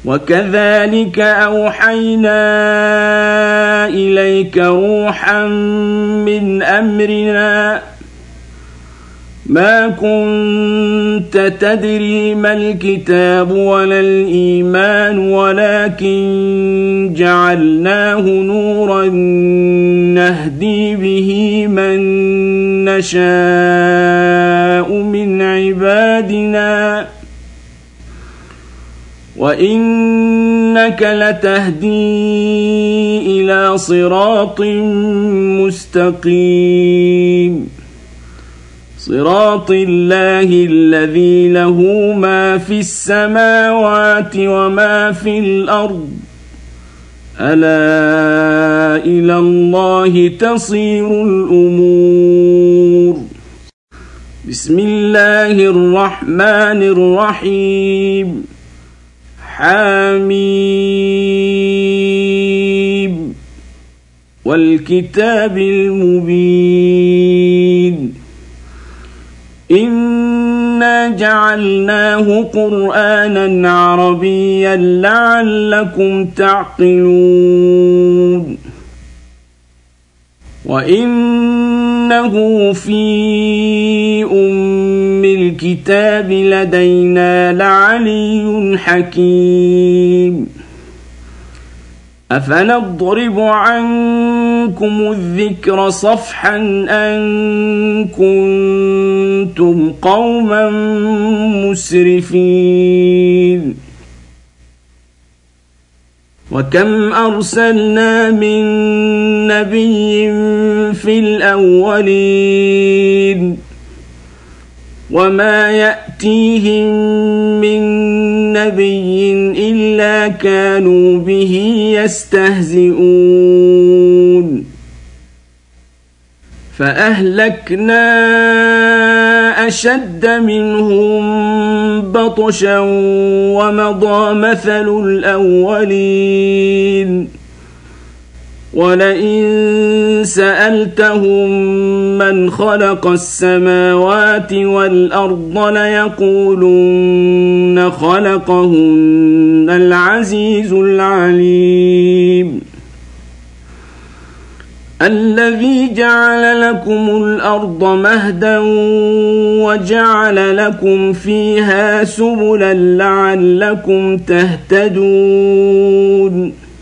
وكذلك أوحينا إليك روحا من أمرنا ما كنت تدري ما الكتاب ولا الإيمان ولكن جعلناه نورا نهدي به من نشاء من عبادنا وإنك لتهدي إلى صراط مستقيم صراط الله الذي له ما في السماوات وما في الأرض ألا إلى الله تصير الأمور. بسم الله الرحمن الرحيم. حميم والكتاب المبين إنا جعلناه قرآنا عربيا لعلكم تعقلون وإنه في أم الكتاب لدينا لعلي حكيم أفنضرب عنكم الذكر صفحا أن كنتم قوما مسرفين وكم أرسلنا من نبي في الأولين وما يأتيهم من نبي إلا كانوا به يستهزئون فأهلكنا أشد منهم بطشا ومضى مثل الأولين ولئن سألتهم من خلق السماوات والأرض ليقولن خلقهن العزيز العليم الذي جعل لكم الأرض مهدا وجعل لكم فيها سبلا لعلكم تهتدون